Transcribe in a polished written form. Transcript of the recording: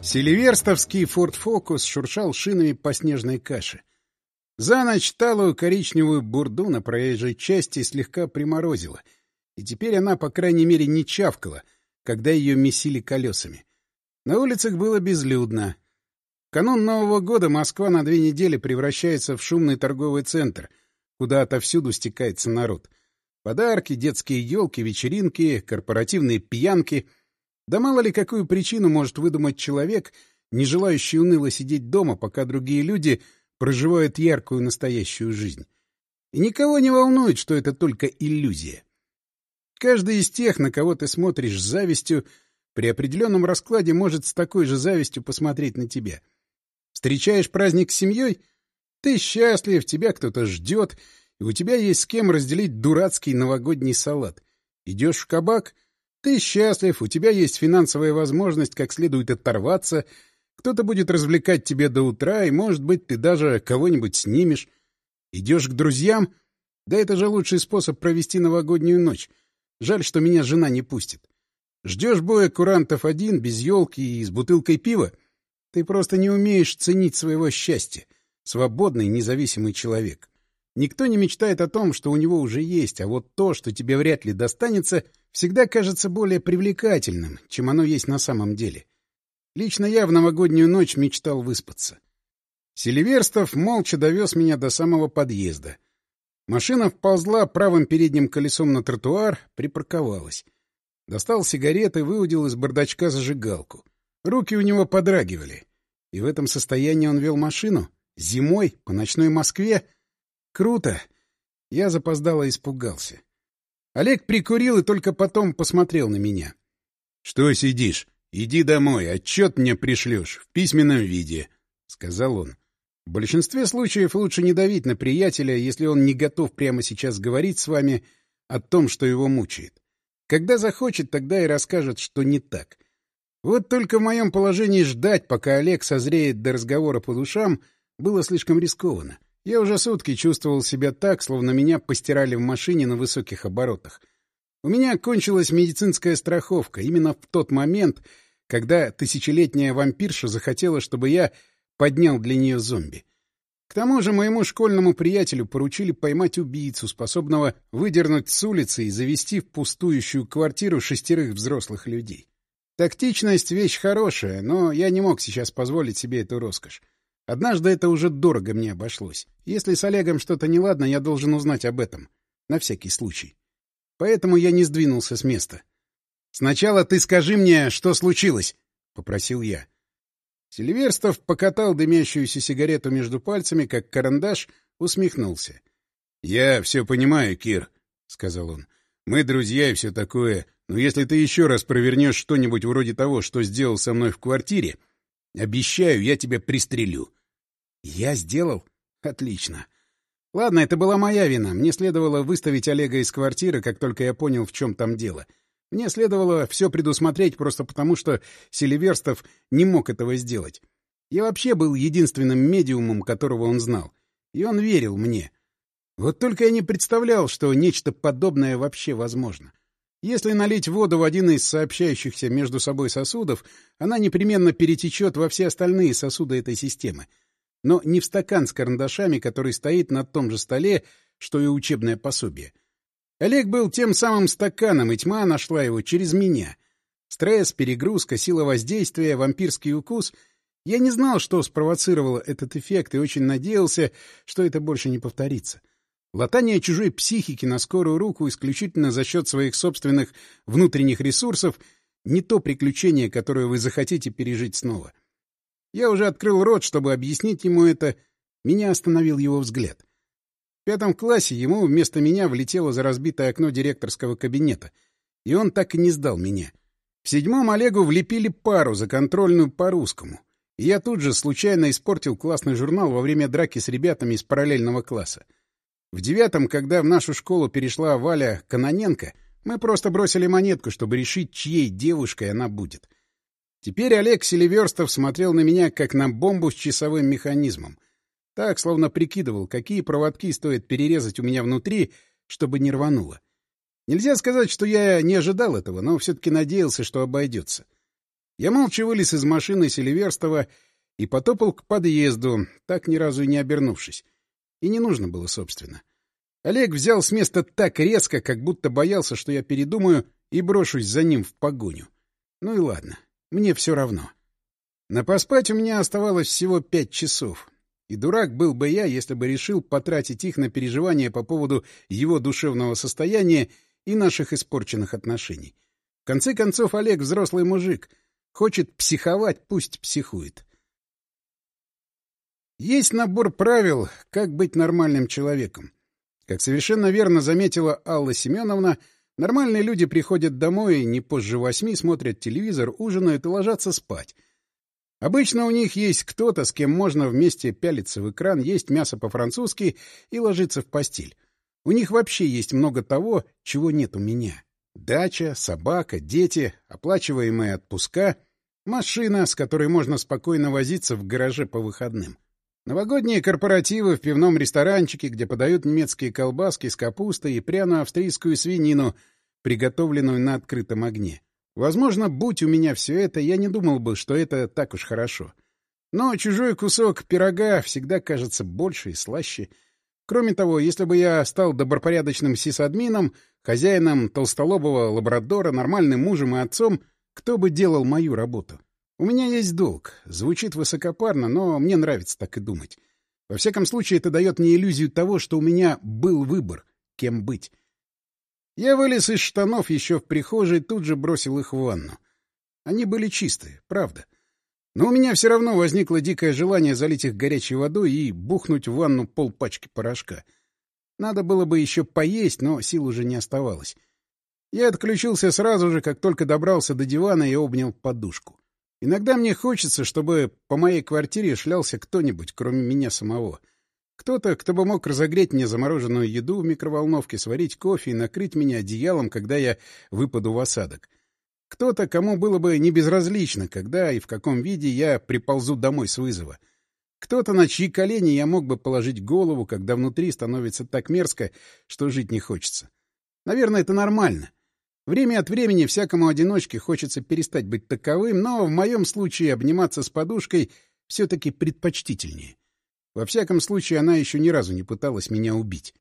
Селиверстовский Ford Focus шуршал шинами по снежной каше. За ночь талую коричневую бурду на проезжей части слегка приморозило, и теперь она, по крайней мере, не чавкала, когда ее месили колесами. На улицах было безлюдно. В канун Нового года Москва на 2 недели превращается в шумный торговый центр, куда отовсюду стекается народ. Подарки, детские елки, вечеринки, корпоративные пьянки. Да мало ли какую причину может выдумать человек, не желающий уныло сидеть дома, пока другие люди проживают яркую настоящую жизнь. И никого не волнует, что это только иллюзия. Каждый из тех, на кого ты смотришь с завистью, при определенном раскладе может с такой же завистью посмотреть на тебя. Встречаешь праздник с семьей? Ты счастлив, тебя кто-то ждет, и у тебя есть с кем разделить дурацкий новогодний салат. Идешь в кабак? Ты счастлив, у тебя есть финансовая возможность как следует оторваться, кто-то будет развлекать тебя до утра, и, может быть, ты даже кого-нибудь снимешь. Идешь к друзьям? Да это же лучший способ провести новогоднюю ночь. Жаль, что меня жена не пустит. Ждешь боя курантов один, без елки и с бутылкой пива? Ты просто не умеешь ценить своего счастья. Свободный, независимый человек. Никто не мечтает о том, что у него уже есть, а вот то, что тебе вряд ли достанется, всегда кажется более привлекательным, чем оно есть на самом деле. Лично я в новогоднюю ночь мечтал выспаться. Селиверстов молча довез меня до самого подъезда. Машина вползла правым передним колесом на тротуар, припарковалась. Достал сигареты, выудил из бардачка зажигалку. Руки у него подрагивали. И в этом состоянии он вел машину? Зимой? По ночной Москве? Круто! Я запоздало испугался. Олег прикурил и только потом посмотрел на меня. — Что сидишь? Иди домой, отчет мне пришлешь в письменном виде, — сказал он. В большинстве случаев лучше не давить на приятеля, если он не готов прямо сейчас говорить с вами о том, что его мучает. Когда захочет, тогда и расскажет, что не так. Вот только в моем положении ждать, пока Олег созреет до разговора по душам, было слишком рискованно. Я уже сутки чувствовал себя так, словно меня постирали в машине на высоких оборотах. У меня кончилась медицинская страховка именно в тот момент, когда тысячелетняя вампирша захотела, чтобы я поднял для нее зомби. К тому же моему школьному приятелю поручили поймать убийцу, способного выдернуть с улицы и завести в пустующую квартиру 6 взрослых людей. Тактичность — вещь хорошая, но я не мог сейчас позволить себе эту роскошь. Однажды это уже дорого мне обошлось. Если с Олегом что-то неладно, я должен узнать об этом. На всякий случай. Поэтому я не сдвинулся с места. — Сначала ты скажи мне, что случилось, — попросил я. Селиверстов покатал дымящуюся сигарету между пальцами, как карандаш, усмехнулся. — Я все понимаю, Кир, — сказал он. — Мы друзья и все такое, но если ты еще раз провернешь что-нибудь вроде того, что сделал со мной в квартире, обещаю, я тебя пристрелю. — Я сделал? Отлично. Ладно, это была моя вина. Мне следовало выставить Олега из квартиры, как только я понял, в чем там дело. Мне следовало все предусмотреть просто потому, что Селиверстов не мог этого сделать. Я вообще был единственным медиумом, которого он знал. И он верил мне. Вот только я не представлял, что нечто подобное вообще возможно. Если налить воду в один из сообщающихся между собой сосудов, она непременно перетечет во все остальные сосуды этой системы. Но не в стакан с карандашами, который стоит на том же столе, что и учебное пособие. Олег был тем самым стаканом, и тьма нашла его через меня. Стресс, перегрузка, сила воздействия, вампирский укус. Я не знал, что спровоцировало этот эффект, и очень надеялся, что это больше не повторится. Латание чужой психики на скорую руку исключительно за счет своих собственных внутренних ресурсов — не то приключение, которое вы захотите пережить снова. Я уже открыл рот, чтобы объяснить ему это. Меня остановил его взгляд. В 5 классе ему вместо меня влетело за разбитое окно директорского кабинета, и он так и не сдал меня. В 7 Олегу влепили пару за контрольную по русскому, и я тут же случайно испортил классный журнал во время драки с ребятами из параллельного класса. В 9, когда в нашу школу перешла Валя Кононенко, мы просто бросили монетку, чтобы решить, чьей девушкой она будет. Теперь Олег Селиверстов смотрел на меня, как на бомбу с часовым механизмом. Так, словно прикидывал, какие проводки стоит перерезать у меня внутри, чтобы не рвануло. Нельзя сказать, что я не ожидал этого, но все-таки надеялся, что обойдется. Я молча вылез из машины Селиверстова и потопал к подъезду, так ни разу и не обернувшись. И не нужно было, собственно. Олег взял с места так резко, как будто боялся, что я передумаю и брошусь за ним в погоню. Ну и ладно, мне все равно. На поспать у меня оставалось всего 5 часов. И дурак был бы я, если бы решил потратить их на переживания по поводу его душевного состояния и наших испорченных отношений. В конце концов, Олег взрослый мужик. Хочет психовать, пусть психует. Есть набор правил, как быть нормальным человеком. Как совершенно верно заметила Алла Семеновна, нормальные люди приходят домой не позже 8, смотрят телевизор, ужинают и ложатся спать. Обычно у них есть кто-то, с кем можно вместе пялиться в экран, есть мясо по-французски и ложиться в постель. У них вообще есть много того, чего нет у меня. Дача, собака, дети, оплачиваемые отпуска, машина, с которой можно спокойно возиться в гараже по выходным. Новогодние корпоративы в пивном ресторанчике, где подают немецкие колбаски с капустой и пряную австрийскую свинину, приготовленную на открытом огне. Возможно, будь у меня все это, я не думал бы, что это так уж хорошо. Но чужой кусок пирога всегда кажется больше и слаще. Кроме того, если бы я стал добропорядочным сисадмином, хозяином толстолобого лабрадора, нормальным мужем и отцом, кто бы делал мою работу? У меня есть долг. Звучит высокопарно, но мне нравится так и думать. Во всяком случае, это дает мне иллюзию того, что у меня был выбор, кем быть. Я вылез из штанов еще в прихожей, тут же бросил их в ванну. Они были чистые, правда. Но у меня все равно возникло дикое желание залить их горячей водой и бухнуть в ванну полпачки порошка. Надо было бы еще поесть, но сил уже не оставалось. Я отключился сразу же, как только добрался до дивана и обнял подушку. Иногда мне хочется, чтобы по моей квартире шлялся кто-нибудь, кроме меня самого. Кто-то, кто бы мог разогреть мне замороженную еду в микроволновке, сварить кофе и накрыть меня одеялом, когда я выпаду в осадок. Кто-то, кому было бы не безразлично, когда и в каком виде я приползу домой с вызова. Кто-то, на чьи колени я мог бы положить голову, когда внутри становится так мерзко, что жить не хочется. Наверное, это нормально. Время от времени всякому одиночке хочется перестать быть таковым, но в моем случае обниматься с подушкой все-таки предпочтительнее. Во всяком случае, она еще ни разу не пыталась меня убить.